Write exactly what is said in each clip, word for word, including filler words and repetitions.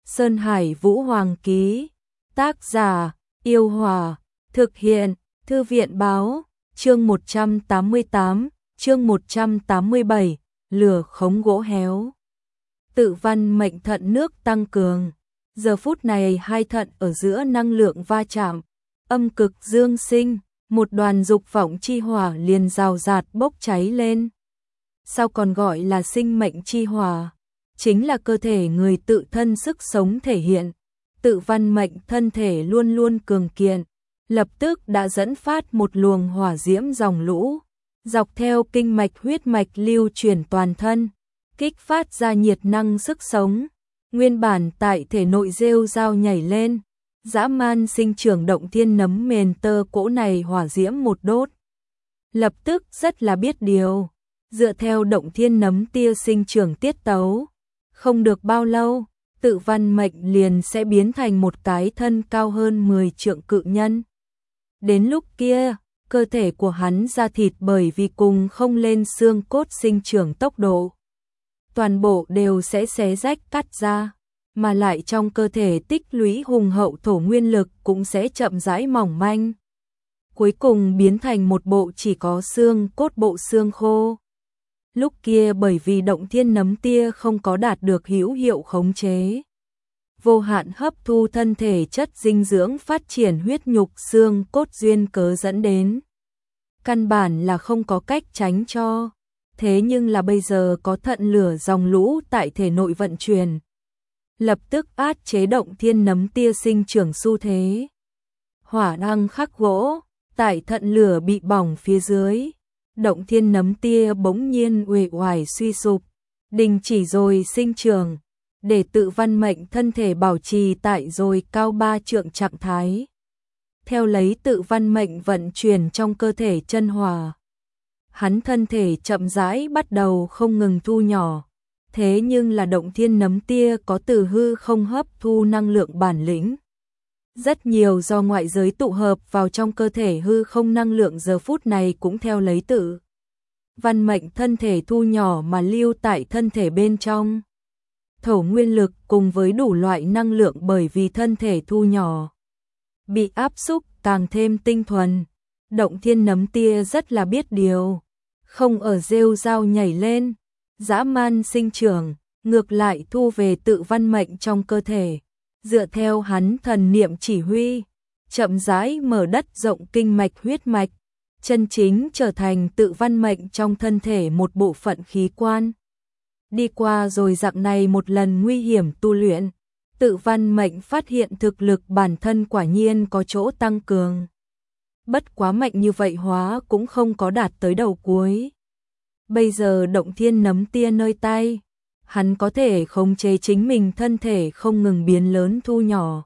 Sơn Hải Vũ Hoàng ký. Tác giả: Yêu Hòa. Thực hiện: Thư viện báo. Chương một trăm tám mươi tám, chương một trăm tám mươi bảy, lửa khống gỗ héo. Tự văn mệnh thận nước tăng cường. Giờ phút này hai thận ở giữa năng lượng va chạm, âm cực dương sinh, một đoàn dục vọng chi hỏa liền rào rạt bốc cháy lên. Sao còn gọi là sinh mệnh chi hỏa? Chính là cơ thể người tự thân sức sống thể hiện. Tự văn mệnh thân thể luôn luôn cường kiện, lập tức đã dẫn phát một luồng hỏa diễm dòng lũ, dọc theo kinh mạch huyết mạch lưu chuyển toàn thân, kích phát ra nhiệt năng sức sống. Nguyên bản tại thể nội rêu rao nhảy lên, dã man sinh trưởng động thiên nấm mền tơ cỗ này hỏa diễm một đốt. Lập tức rất là biết điều, dựa theo động thiên nấm tia sinh trưởng tiết tấu. Không được bao lâu, tự văn mệnh liền sẽ biến thành một cái thân cao hơn mười trượng cự nhân. Đến lúc kia, cơ thể của hắn da thịt bởi vì cùng không lên xương cốt sinh trưởng tốc độ, toàn bộ đều sẽ xé rách cắt ra, mà lại trong cơ thể tích lũy hùng hậu thổ nguyên lực cũng sẽ chậm rãi mỏng manh. Cuối cùng biến thành một bộ chỉ có xương cốt bộ xương khô. Lúc kia bởi vì động thiên nấm tia không có đạt được hữu hiệu khống chế, vô hạn hấp thu thân thể chất dinh dưỡng phát triển huyết nhục xương cốt duyên cớ dẫn đến. Căn bản là không có cách tránh cho. Thế nhưng là bây giờ có thận lửa dòng lũ tại thể nội vận chuyển, lập tức át chế động thiên nấm tia sinh trưởng xu thế. Hỏa đăng khắc gỗ, tại thận lửa bị bỏng phía dưới, động thiên nấm tia bỗng nhiên uể oải suy sụp, đình chỉ rồi sinh trưởng, để tự văn mệnh thân thể bảo trì tại rồi cao ba trượng trạng thái. Theo lấy tự văn mệnh vận chuyển trong cơ thể chân hỏa, hắn thân thể chậm rãi bắt đầu không ngừng thu nhỏ. Thế nhưng là động thiên nấm tia có từ hư không hấp thu năng lượng bản lĩnh. Rất nhiều do ngoại giới tụ hợp vào trong cơ thể hư không năng lượng giờ phút này cũng theo lấy tự văn mệnh thân thể thu nhỏ mà lưu tại thân thể bên trong. Thổ nguyên lực cùng với đủ loại năng lượng bởi vì thân thể thu nhỏ, bị áp xúc càng thêm tinh thuần. Động thiên nấm tia rất là biết điều, không ở rêu rao nhảy lên, dã man sinh trưởng, ngược lại thu về tự văn mệnh trong cơ thể. Dựa theo hắn thần niệm chỉ huy, chậm rãi mở đất rộng kinh mạch huyết mạch, chân chính trở thành tự văn mệnh trong thân thể một bộ phận khí quan. Đi qua rồi dạng này một lần nguy hiểm tu luyện, tự văn mệnh phát hiện thực lực bản thân quả nhiên có chỗ tăng cường. Bất quá mạnh như vậy hóa cũng không có đạt tới đầu cuối. Bây giờ động thiên nấm tia nơi tay, hắn có thể khống chế chính mình thân thể không ngừng biến lớn thu nhỏ,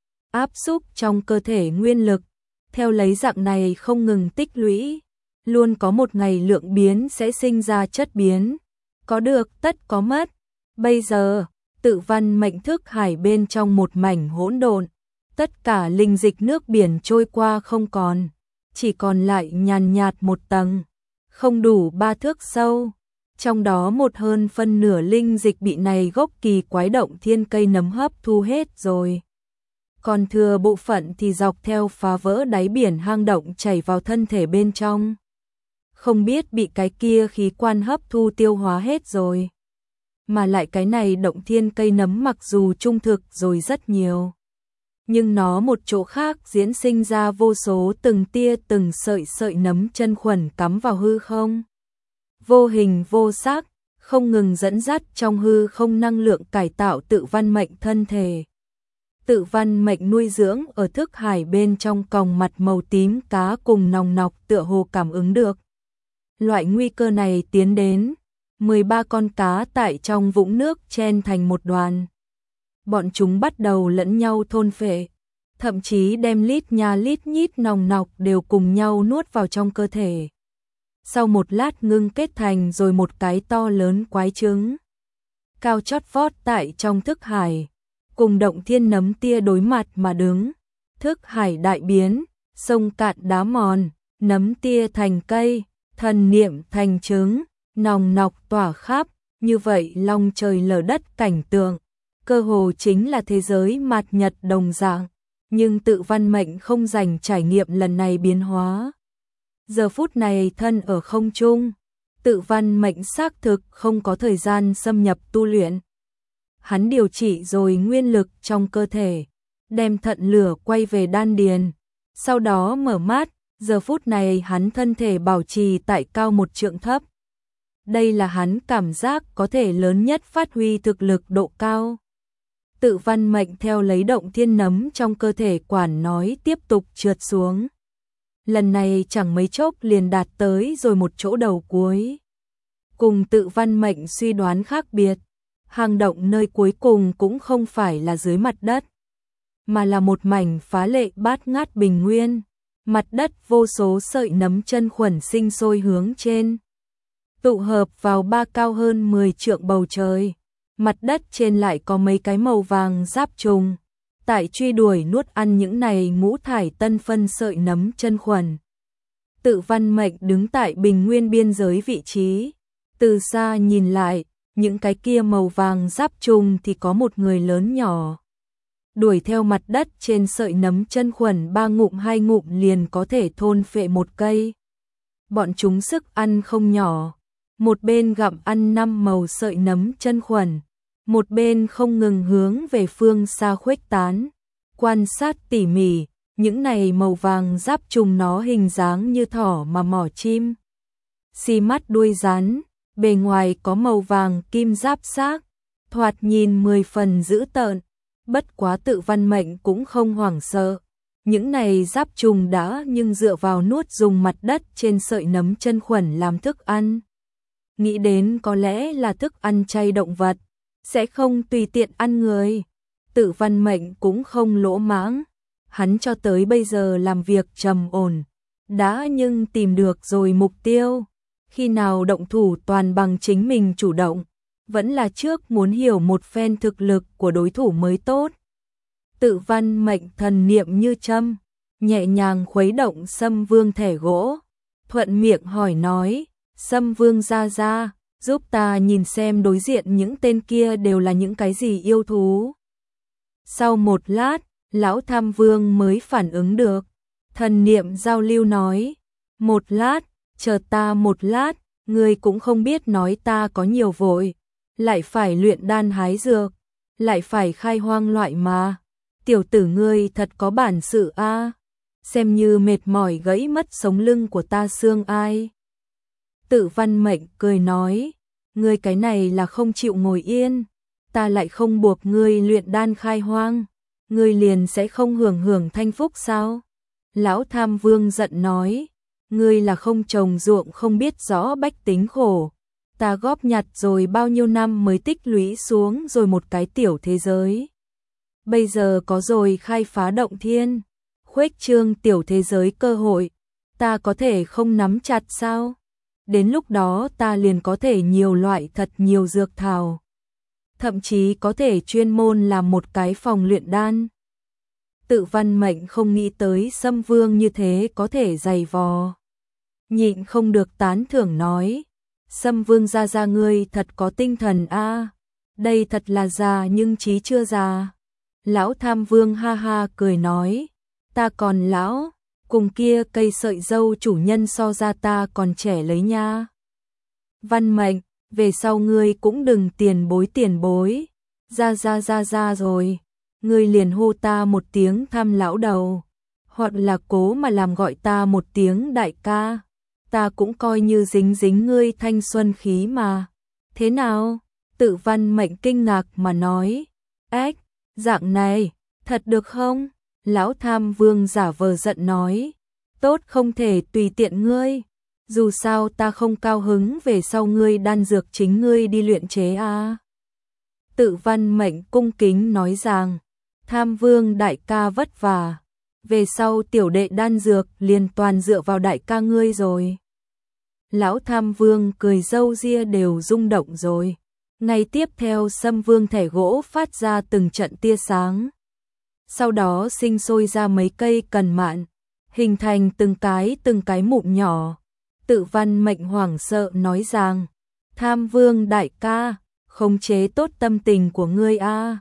áp xúc trong cơ thể nguyên lực, theo lấy dạng này không ngừng tích lũy, luôn có một ngày lượng biến sẽ sinh ra chất biến, có được tất có mất. Bây giờ, tự văn mệnh thức hải bên trong một mảnh hỗn độn, tất cả linh dịch nước biển trôi qua không còn, chỉ còn lại nhàn nhạt một tầng, không đủ ba thước sâu. Trong đó một hơn phân nửa linh dịch bị này gốc kỳ quái động thiên cây nấm hấp thu hết rồi. Còn thừa bộ phận thì dọc theo phá vỡ đáy biển hang động chảy vào thân thể bên trong. Không biết bị cái kia khí quan hấp thu tiêu hóa hết rồi. Mà lại cái này động thiên cây nấm mặc dù trung thực rồi rất nhiều, nhưng nó một chỗ khác diễn sinh ra vô số từng tia từng sợi sợi nấm chân khuẩn cắm vào hư không. Vô hình vô sắc, không ngừng dẫn dắt trong hư không năng lượng cải tạo tự văn mệnh thân thể. Tự văn mệnh nuôi dưỡng ở thức hải bên trong còng mặt màu tím cá cùng nòng nọc tựa hồ cảm ứng được. Loại nguy cơ này tiến đến, mười ba con cá tại trong vũng nước chen thành một đoàn. Bọn chúng bắt đầu lẫn nhau thôn phệ, thậm chí đem lít nha lít nhít nòng nọc đều cùng nhau nuốt vào trong cơ thể. Sau một lát ngưng kết thành rồi một cái to lớn quái trứng. Cao chót vót tại trong thức hải, cùng động thiên nấm tia đối mặt mà đứng. Thức hải đại biến, sông cạn đá mòn, nấm tia thành cây, thần niệm thành trứng, nòng nọc tỏa khắp, như vậy long trời lở đất cảnh tượng. cơ hồ chính là thế giới mạt nhật đồng dạng, nhưng Tự Văn Mệnh không dành trải nghiệm lần này biến hóa. Giờ phút này thân ở không trung, Tự Văn Mệnh xác thực không có thời gian xâm nhập tu luyện. Hắn điều trị rồi nguyên lực trong cơ thể, đem thận lửa quay về đan điền, sau đó mở mắt, giờ phút này hắn thân thể bảo trì tại cao một trượng thấp. Đây là hắn cảm giác có thể lớn nhất phát huy thực lực độ cao. Tự Văn Mệnh theo lấy động thiên nấm trong cơ thể quản nói tiếp tục trượt xuống. Lần này chẳng mấy chốc liền đạt tới rồi một chỗ đầu cuối. Cùng Tự Văn Mệnh suy đoán khác biệt, hang động nơi cuối cùng cũng không phải là dưới mặt đất, mà là một mảnh phá lệ bát ngát bình nguyên. Mặt đất vô số sợi nấm chân khuẩn sinh sôi hướng trên, tụ hợp vào ba cao hơn mười trượng bầu trời. Mặt đất trên lại có mấy cái màu vàng giáp trùng, tại truy đuổi nuốt ăn những này ngũ thải tân phân sợi nấm chân khuẩn. Tự Văn Mệnh đứng tại bình nguyên biên giới vị trí, từ xa nhìn lại, những cái kia màu vàng giáp trùng thì có một người lớn nhỏ. Đuổi theo mặt đất trên sợi nấm chân khuẩn ba ngụm hai ngụm liền có thể thôn phệ một cây. Bọn chúng sức ăn không nhỏ, một bên gặm ăn năm màu sợi nấm chân khuẩn, một bên không ngừng hướng về phương xa khuếch tán. Quan sát tỉ mỉ, những này màu vàng giáp trùng nó hình dáng như thỏ mà mỏ chim. Xi mắt đuôi rắn, bề ngoài có màu vàng kim giáp xác, thoạt nhìn mười phần dữ tợn. Bất quá Tự Văn Mệnh cũng không hoảng sợ. Những này giáp trùng đã nhưng dựa vào nuốt dùng mặt đất trên sợi nấm chân khuẩn làm thức ăn. Nghĩ đến có lẽ là thức ăn chay động vật, sẽ không tùy tiện ăn người. Tự Văn Mệnh cũng không lỗ mãng. Hắn cho tới bây giờ làm việc trầm ổn, đã nhưng tìm được rồi mục tiêu. Khi nào động thủ toàn bằng chính mình chủ động, vẫn là trước muốn hiểu một phen thực lực của đối thủ mới tốt. Tự Văn Mệnh thần niệm như châm, nhẹ nhàng khuấy động Sâm Vương thẻ gỗ, thuận miệng hỏi nói, Sâm Vương ra ra, giúp ta nhìn xem đối diện những tên kia đều là những cái gì yêu thú. Sau một lát, Lão Tham Vương mới phản ứng được, thần niệm giao lưu nói, một lát, chờ ta một lát, ngươi cũng không biết nói ta có nhiều vội, lại phải luyện đan hái dược, lại phải khai hoang loại mà. Tiểu tử ngươi thật có bản sự a, xem như mệt mỏi gãy mất sống lưng của ta xương ai. Tự Văn Mệnh cười nói, ngươi cái này là không chịu ngồi yên, ta lại không buộc ngươi luyện đan khai hoang, ngươi liền sẽ không hưởng hưởng thanh phúc sao? Lão Tham Vương giận nói, ngươi là không trồng ruộng không biết rõ bách tính khổ, ta góp nhặt rồi bao nhiêu năm mới tích lũy xuống rồi một cái tiểu thế giới. Bây giờ có rồi khai phá động thiên, khuếch trương tiểu thế giới cơ hội, ta có thể không nắm chặt sao? Đến lúc đó ta liền có thể nhiều loại thật nhiều dược thảo, thậm chí có thể chuyên môn làm một cái phòng luyện đan. Tự Văn Mệnh không nghĩ tới Sâm Vương như thế có thể dày vò, nhịn không được tán thưởng nói, Sâm Vương gia gia ngươi thật có tinh thần a, đây thật là già nhưng trí chưa già. Lão Tham Vương ha ha cười nói, ta còn lão, cùng kia cây sợi dâu chủ nhân so ra ta còn trẻ lấy nha. Văn Mệnh, về sau ngươi cũng đừng tiền bối tiền bối, ra ra ra ra rồi, ngươi liền hô ta một tiếng Tham lão đầu, hoặc là cố mà làm gọi ta một tiếng đại ca, ta cũng coi như dính dính ngươi thanh xuân khí mà. Thế nào? Tự Văn Mệnh kinh ngạc mà nói, ếch, dạng này, thật được không? Lão Tham Vương giả vờ giận nói, tốt không thể tùy tiện ngươi, dù sao ta không cao hứng về sau ngươi đan dược chính ngươi đi luyện chế a. Tự Văn Mệnh cung kính nói rằng, Tham Vương đại ca vất vả, về sau tiểu đệ đan dược liền toàn dựa vào đại ca ngươi rồi. Lão Tham Vương cười râu ria đều rung động rồi. Ngay tiếp theo Sâm Vương thẻ gỗ phát ra từng trận tia sáng. Sau đó sinh sôi ra mấy cây cần mạn, hình thành từng cái từng cái mụn nhỏ. Tự Văn Mệnh hoảng sợ nói rằng, Tham Vương đại ca, khống chế tốt tâm tình của ngươi a.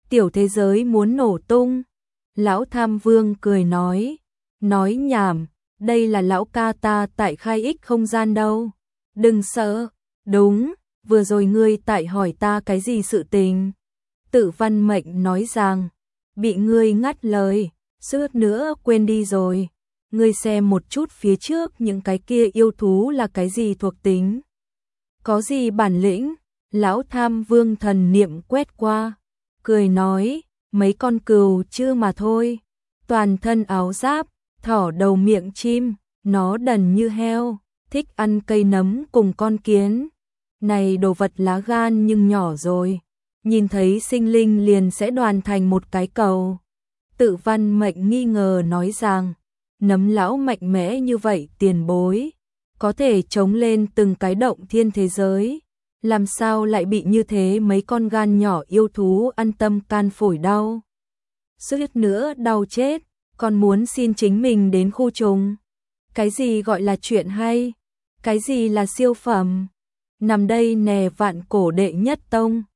tiểu thế giới muốn nổ tung. Lão Tham Vương cười nói, nói nhảm, đây là lão ca ta tại khai ích không gian đâu. Đừng sợ, đúng, vừa rồi ngươi tại hỏi ta cái gì sự tình. Tự Văn Mệnh nói rằng, bị ngươi ngắt lời, suýt nữa quên đi rồi. Ngươi xem một chút phía trước những cái kia yêu thú là cái gì thuộc tính. Có gì bản lĩnh, lão Tham Vương thần niệm quét qua, cười nói, mấy con cừu chưa mà thôi. Toàn thân áo giáp, thỏ đầu miệng chim, nó đần như heo, thích ăn cây nấm cùng con kiến. Này đồ vật lá gan nhưng nhỏ rồi, nhìn thấy sinh linh liền sẽ đoàn thành một cái cầu. Tự Văn Mệnh nghi ngờ nói rằng, nấm lão mạnh mẽ như vậy tiền bối, có thể chống lên từng cái động thiên thế giới, làm sao lại bị như thế mấy con gan nhỏ yêu thú ăn tâm can phổi đau. Suýt nữa đau chết, còn muốn xin chính mình đến khu trùng. Cái gì gọi là chuyện hay? Cái gì là siêu phẩm? Nằm đây nè vạn cổ đệ nhất tông.